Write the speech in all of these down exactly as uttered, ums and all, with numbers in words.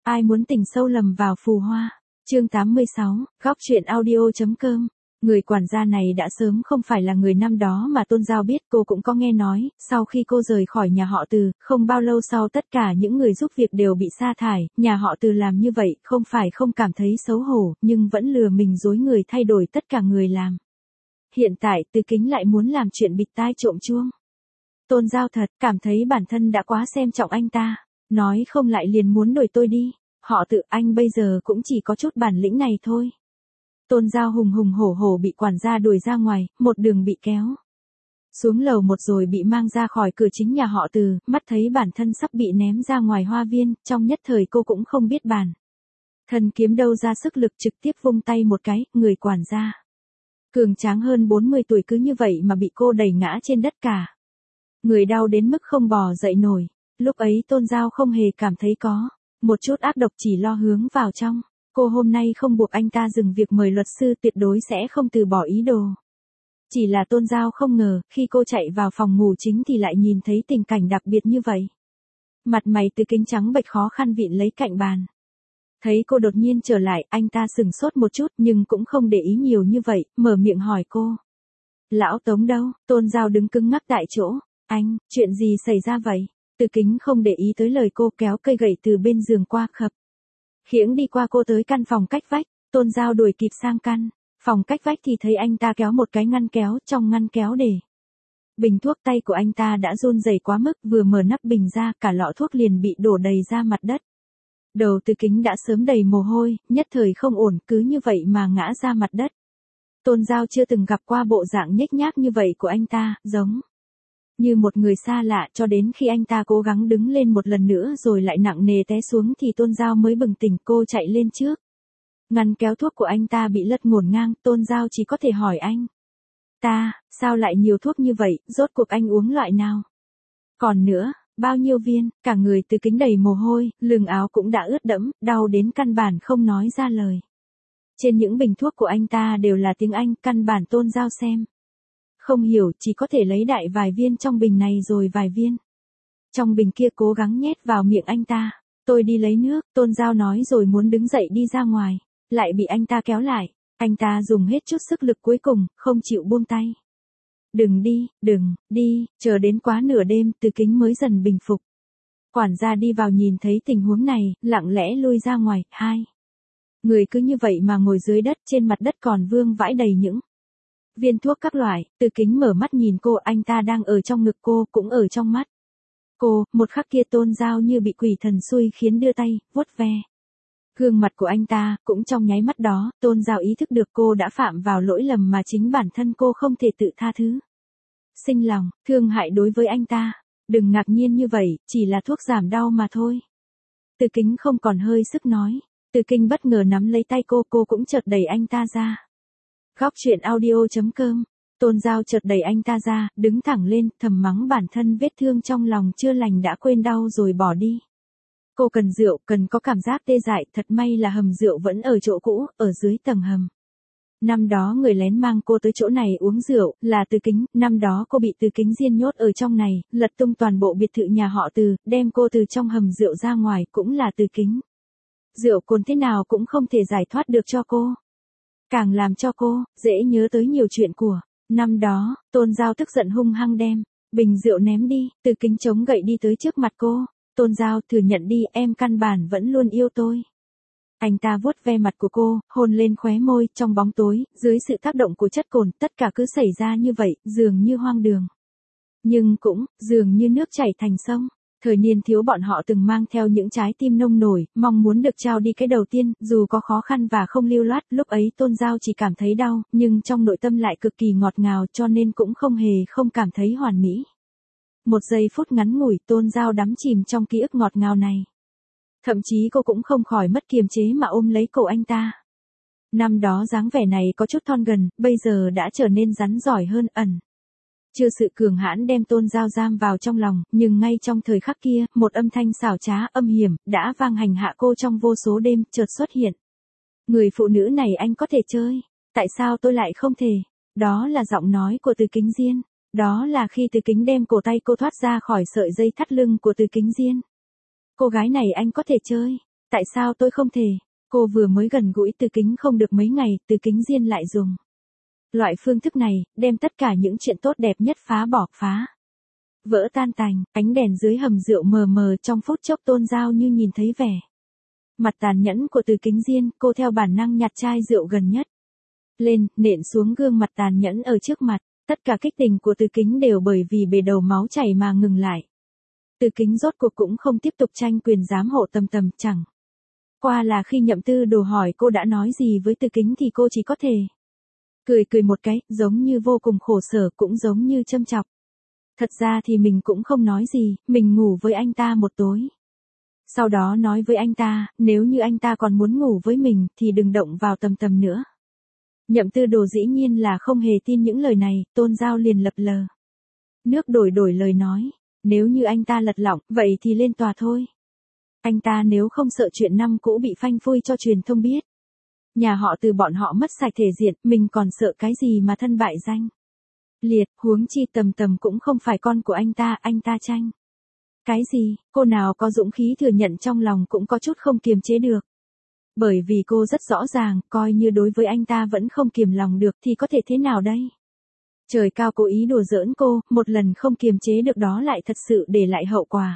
Ai muốn tình sâu lầm vào phù hoa. Chương tám mươi sáu, góc truyện audio.com. Người quản gia này đã sớm không phải là người năm đó mà Tôn Giao biết, cô cũng có nghe nói, sau khi cô rời khỏi nhà họ Từ, không bao lâu sau tất cả những người giúp việc đều bị sa thải, nhà họ Từ làm như vậy, không phải không cảm thấy xấu hổ, nhưng vẫn lừa mình dối người thay đổi tất cả người làm. Hiện tại Từ Kính lại muốn làm chuyện bịt tai trộm chuông. Tôn Giao thật, cảm thấy bản thân đã quá xem trọng anh ta, nói không lại liền muốn đuổi tôi đi, họ Tự anh bây giờ cũng chỉ có chút bản lĩnh này thôi. Tôn Giao hùng hùng hổ hổ bị quản gia đuổi ra ngoài, một đường bị kéo xuống lầu một rồi bị mang ra khỏi cửa chính nhà họ Từ, mắt thấy bản thân sắp bị ném ra ngoài hoa viên, trong nhất thời cô cũng không biết bàn thân kiếm đâu ra sức lực, trực tiếp vung tay một cái, người quản gia cường tráng hơn bốn mươi tuổi cứ như vậy mà bị cô đẩy ngã trên đất cả. Người đau đến mức không bò dậy nổi, lúc ấy Tôn Giao không hề cảm thấy có một chút ác độc, chỉ lo hướng vào trong. Cô hôm nay không buộc anh ta dừng việc mời luật sư, tuyệt đối sẽ không từ bỏ ý đồ. Chỉ là Tôn Giao không ngờ, khi cô chạy vào phòng ngủ chính thì lại nhìn thấy tình cảnh đặc biệt như vậy. Mặt mày Từ Kính trắng bệch khó khăn vịn lấy cạnh bàn. Thấy cô đột nhiên trở lại, anh ta sửng sốt một chút nhưng cũng không để ý nhiều như vậy, mở miệng hỏi cô. Lão Tống đâu? Tôn Giao đứng cứng ngắc tại chỗ. Anh, chuyện gì xảy ra vậy? Từ Kính không để ý tới lời cô, kéo cây gậy từ bên giường qua, khập khiễng đi qua cô tới căn phòng cách vách. Tôn Giao đuổi kịp sang căn phòng cách vách thì thấy anh ta kéo một cái ngăn kéo, trong ngăn kéo để bình thuốc. Tay của anh ta đã run rẩy quá mức, vừa mở nắp bình ra, cả lọ thuốc liền bị đổ đầy ra mặt đất. Đầu Từ Kính đã sớm đầy mồ hôi, nhất thời không ổn, cứ như vậy mà ngã ra mặt đất. Tôn Giao chưa từng gặp qua bộ dạng nhếch nhác như vậy của anh ta, giống như một người xa lạ, cho đến khi anh ta cố gắng đứng lên một lần nữa rồi lại nặng nề té xuống thì Tôn Giao mới bừng tỉnh. Cô chạy lên trước, ngăn kéo thuốc của anh ta bị lật ngổn ngang. Tôn Giao chỉ có thể hỏi anh ta, sao lại nhiều thuốc như vậy, rốt cuộc anh uống loại nào? Còn nữa, bao nhiêu viên? Cả người Từ Kính đầy mồ hôi, lưng áo cũng đã ướt đẫm, đau đến căn bản không nói ra lời. Trên những bình thuốc của anh ta đều là tiếng Anh, căn bản Tôn Giao xem không hiểu, chỉ có thể lấy đại vài viên trong bình này rồi vài viên trong bình kia cố gắng nhét vào miệng anh ta. Tôi đi lấy nước, Tôn Giao nói rồi muốn đứng dậy đi ra ngoài, lại bị anh ta kéo lại. Anh ta dùng hết chút sức lực cuối cùng, không chịu buông tay. Đừng đi, đừng, đi, chờ đến quá nửa đêm Từ Kính mới dần bình phục. Quản gia đi vào nhìn thấy tình huống này, lặng lẽ lui ra ngoài. Hai người cứ như vậy mà ngồi dưới đất, trên mặt đất còn vương vãi đầy những viên thuốc các loại. Từ Kính mở mắt nhìn cô, anh ta đang ở trong ngực cô, cũng ở trong mắt cô. Một khắc kia Tôn Giao như bị quỷ thần xui khiến đưa tay, vuốt ve gương mặt của anh ta. Cũng trong nháy mắt đó, Tôn Giao ý thức được cô đã phạm vào lỗi lầm mà chính bản thân cô không thể tự tha thứ. Sinh lòng, thương hại đối với anh ta. Đừng ngạc nhiên như vậy, chỉ là thuốc giảm đau mà thôi. Từ Kính không còn hơi sức nói. Từ Kinh bất ngờ nắm lấy tay cô, cô cũng chợt đẩy anh ta ra. Góc truyện audio.com. Tôn Giao chợt đẩy anh ta ra, đứng thẳng lên, thầm mắng bản thân vết thương trong lòng chưa lành đã quên đau rồi bỏ đi. Cô cần rượu, cần có cảm giác tê dại, thật may là hầm rượu vẫn ở chỗ cũ, ở dưới tầng hầm. Năm đó người lén mang cô tới chỗ này uống rượu, là Từ Kính. Năm đó cô bị Từ Kính diên nhốt ở trong này, lật tung toàn bộ biệt thự nhà họ Từ, đem cô từ trong hầm rượu ra ngoài, cũng là Từ Kính. Rượu cồn thế nào cũng không thể giải thoát được cho cô. Càng làm cho cô dễ nhớ tới nhiều chuyện của năm đó. Tôn Giao tức giận hung hăng đem bình rượu ném đi. Từ Kính chống gậy đi tới trước mặt cô. Tôn Giao, thừa nhận đi, em căn bản vẫn luôn yêu tôi. Anh ta vuốt ve mặt của cô, hôn lên khóe môi. Trong bóng tối, dưới sự tác động của chất cồn, tất cả cứ xảy ra như vậy, dường như hoang đường, nhưng cũng dường như nước chảy thành sông. Thời niên thiếu bọn họ từng mang theo những trái tim nông nổi, mong muốn được trao đi cái đầu tiên, dù có khó khăn và không lưu loát. Lúc ấy Tôn Giao chỉ cảm thấy đau, nhưng trong nội tâm lại cực kỳ ngọt ngào, cho nên cũng không hề không cảm thấy hoàn mỹ. Một giây phút ngắn ngủi, Tôn Giao đắm chìm trong ký ức ngọt ngào này. Thậm chí cô cũng không khỏi mất kiềm chế mà ôm lấy cổ anh ta. Năm đó dáng vẻ này có chút thon gần, bây giờ đã trở nên rắn giỏi hơn, ẩn chưa sự cường hãn đem Tôn Giao giam vào trong lòng. Nhưng ngay trong thời khắc kia, một âm thanh xảo trá, âm hiểm, đã vang hành hạ cô trong vô số đêm, chợt xuất hiện. Người phụ nữ này anh có thể chơi, tại sao tôi lại không thể? Đó là giọng nói của Từ Kính Diên. Đó là khi Từ Kính đem cổ tay cô thoát ra khỏi sợi dây thắt lưng của Từ Kính Diên. Cô gái này anh có thể chơi. Tại sao tôi không thể? Cô vừa mới gần gũi Từ Kính không được mấy ngày, Từ Kính Diên lại dùng loại phương thức này, đem tất cả những chuyện tốt đẹp nhất phá bỏ, phá vỡ tan tành. Ánh đèn dưới hầm rượu mờ mờ, trong phút chốc Tôn Giao như nhìn thấy vẻ mặt tàn nhẫn của Từ Kính Diên, cô theo bản năng nhặt chai rượu gần nhất lên, nện xuống gương mặt tàn nhẫn ở trước mặt. Tất cả kích tình của Từ Kính đều bởi vì bể đầu máu chảy mà ngừng lại. Từ Kính rốt cuộc cũng không tiếp tục tranh quyền giám hộ Tầm Tầm, chẳng qua là khi Nhậm Tư Đồ hỏi cô đã nói gì với Từ Kính thì cô chỉ có thể cười cười một cái, giống như vô cùng khổ sở, cũng giống như châm chọc. Thật ra thì mình cũng không nói gì, mình ngủ với anh ta một tối. Sau đó nói với anh ta, nếu như anh ta còn muốn ngủ với mình thì đừng động vào Tầm Tầm nữa. Nhậm Tư Đồ dĩ nhiên là không hề tin những lời này, Tôn Giao liền lập lờ nước đổi đổi lời nói, nếu như anh ta lật lọng, vậy thì lên tòa thôi. Anh ta nếu không sợ chuyện năm cũ bị phanh phui cho truyền thông biết, nhà họ Từ bọn họ mất sạch thể diện, mình còn sợ cái gì mà thân bại danh liệt, huống chi Tầm Tầm cũng không phải con của anh ta, anh ta tranh cái gì, cô nào có dũng khí thừa nhận trong lòng cũng có chút không kiềm chế được. Bởi vì cô rất rõ ràng, coi như đối với anh ta vẫn không kiềm lòng được thì có thể thế nào đây? Trời cao cố ý đùa giỡn cô, một lần không kiềm chế được đó lại thật sự để lại hậu quả.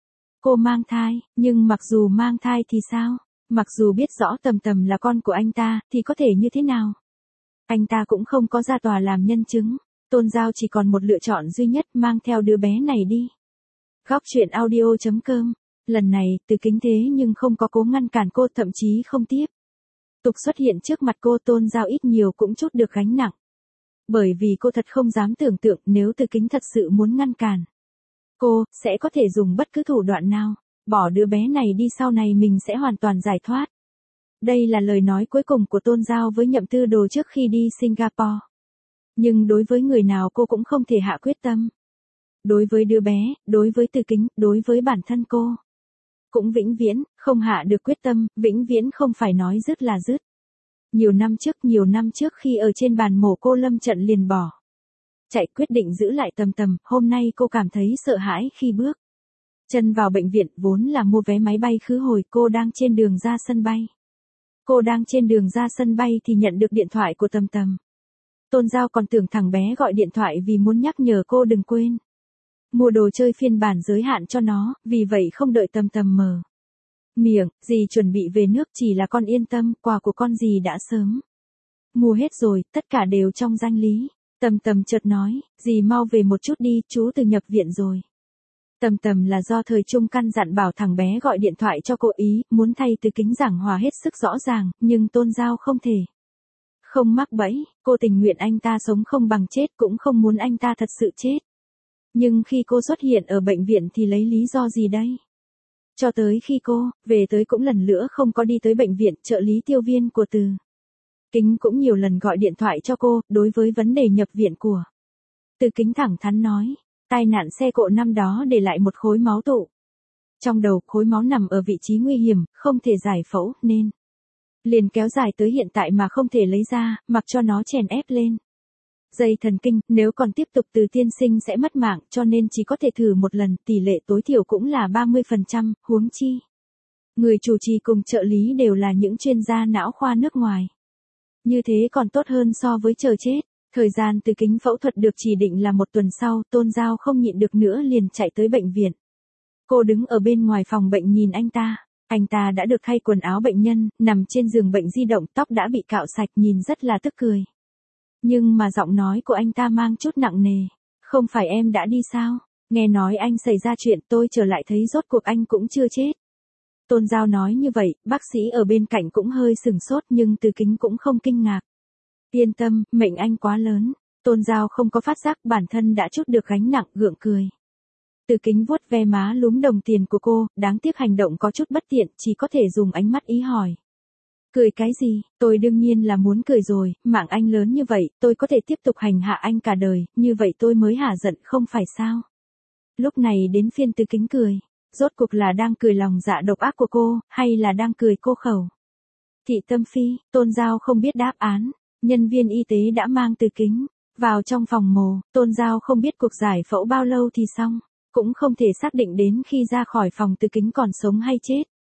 Cô mang thai, nhưng mặc dù mang thai thì sao? Mặc dù biết rõ Tầm Tầm là con của anh ta, thì có thể như thế nào? Anh ta cũng không có ra tòa làm nhân chứng. Tôn Giao chỉ còn một lựa chọn duy nhất, mang theo đứa bé này đi. Góc truyện audio chấm com. Lần này, Từ Kính thế nhưng không có cố ngăn cản cô, thậm chí không tiếp tục xuất hiện trước mặt cô. Tôn Giao ít nhiều cũng chút được gánh nặng. Bởi vì cô thật không dám tưởng tượng nếu Từ Kính thật sự muốn ngăn cản cô, sẽ có thể dùng bất cứ thủ đoạn nào. Bỏ đứa bé này đi, sau này mình sẽ hoàn toàn giải thoát. Đây là lời nói cuối cùng của Tôn Giao với Nhậm Tư Đồ trước khi đi Singapore. Nhưng đối với người nào cô cũng không thể hạ quyết tâm. Đối với đứa bé, đối với Từ Kính, đối với bản thân cô cũng vĩnh viễn không hạ được quyết tâm, vĩnh viễn không phải nói dứt là dứt. Nhiều năm trước, nhiều năm trước khi ở trên bàn mổ cô lâm trận liền bỏ chạy, quyết định giữ lại Tầm Tầm. Hôm nay cô cảm thấy sợ hãi khi bước chân vào bệnh viện, vốn là mua vé máy bay khứ hồi, cô đang trên đường ra sân bay. Cô đang trên đường ra sân bay thì nhận được điện thoại của Tầm Tầm. Tôn Giao còn tưởng thằng bé gọi điện thoại vì muốn nhắc nhở cô đừng quên mua đồ chơi phiên bản giới hạn cho nó, vì vậy không đợi Tầm Tầm mở miệng, dì chuẩn bị về nước, chỉ là con yên tâm, quà của con dì đã sớm mua hết rồi, tất cả đều trong danh lý. Tầm Tầm chợt nói, dì mau về một chút đi, chú Từ nhập viện rồi. Tầm Tầm là do thời trung căn dặn bảo thằng bé gọi điện thoại cho cô, ý muốn thay Từ Kính giảng hòa hết sức rõ ràng, nhưng Tôn Giao không thể không mắc bẫy, cô tình nguyện anh ta sống không bằng chết, cũng không muốn anh ta thật sự chết. Nhưng khi cô xuất hiện ở bệnh viện thì lấy lý do gì đây? Cho tới khi cô về tới cũng lần nữa không có đi tới bệnh viện, trợ lý tiêu viên của Từ Kính cũng nhiều lần gọi điện thoại cho cô, đối với vấn đề nhập viện của Từ Kính thẳng thắn nói, tai nạn xe cộ năm đó để lại một khối máu tụ trong đầu, khối máu nằm ở vị trí nguy hiểm, không thể giải phẫu, nên liền kéo dài tới hiện tại mà không thể lấy ra, mặc cho nó chèn ép lên dây thần kinh, nếu còn tiếp tục Từ tiên sinh sẽ mất mạng, cho nên chỉ có thể thử một lần, tỷ lệ tối thiểu cũng là ba mươi phần trăm, huống chi người chủ trì cùng trợ lý đều là những chuyên gia não khoa nước ngoài. Như thế còn tốt hơn so với chờ chết. Thời gian Từ Kính phẫu thuật được chỉ định là một tuần sau, Tôn Giao không nhịn được nữa liền chạy tới bệnh viện. Cô đứng ở bên ngoài phòng bệnh nhìn anh ta. Anh ta đã được thay quần áo bệnh nhân, nằm trên giường bệnh di động, tóc đã bị cạo sạch, nhìn rất là tức cười. Nhưng mà giọng nói của anh ta mang chút nặng nề. Không phải em đã đi sao? Nghe nói anh xảy ra chuyện, tôi trở lại thấy rốt cuộc anh cũng chưa chết. Tôn Giao nói như vậy, bác sĩ ở bên cạnh cũng hơi sừng sốt, nhưng Từ Kính cũng không kinh ngạc. Yên tâm, mệnh anh quá lớn. Tôn Giao không có phát giác bản thân đã chút được gánh nặng, gượng cười. Từ Kính vuốt ve má lúm đồng tiền của cô, đáng tiếc hành động có chút bất tiện, chỉ có thể dùng ánh mắt ý hỏi. Cười cái gì, tôi đương nhiên là muốn cười rồi, mạng anh lớn như vậy, tôi có thể tiếp tục hành hạ anh cả đời, như vậy tôi mới hả giận, không phải sao? Lúc này đến phiên Từ Kính cười. Rốt cuộc là đang cười lòng dạ độc ác của cô, hay là đang cười cô khẩu thị tâm phi? Tôn Giao không biết đáp án. Nhân viên y tế đã mang Từ Kính vào trong phòng mổ. Tôn Giao không biết cuộc giải phẫu bao lâu thì xong, cũng không thể xác định đến khi ra khỏi phòng Từ Kính còn sống hay chết.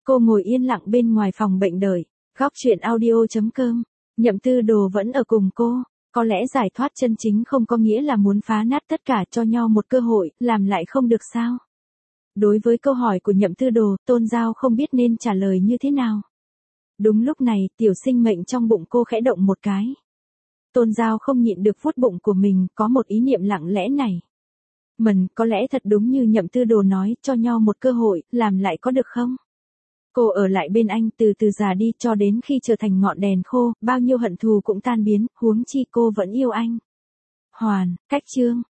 Cô ngồi yên lặng bên ngoài phòng bệnh đợi. Góc chuyện audio.com. Nhậm Tư Đồ vẫn ở cùng cô. Có lẽ giải thoát chân chính không có nghĩa là muốn phá nát tất cả, cho nhau một cơ hội, làm lại không được sao? Đối với câu hỏi của Nhậm Tư Đồ, Tôn Giao không biết nên trả lời như thế nào. Đúng lúc này, tiểu sinh mệnh trong bụng cô khẽ động một cái. Tôn Giao không nhịn được vuốt bụng của mình, có một ý niệm lặng lẽ này. Mần, có lẽ thật đúng như Nhậm Tư Đồ nói, cho nhau một cơ hội, làm lại có được không? Cô ở lại bên anh từ từ già đi cho đến khi trở thành ngọn đèn khô, bao nhiêu hận thù cũng tan biến, huống chi cô vẫn yêu anh. Hoàn, cách chương.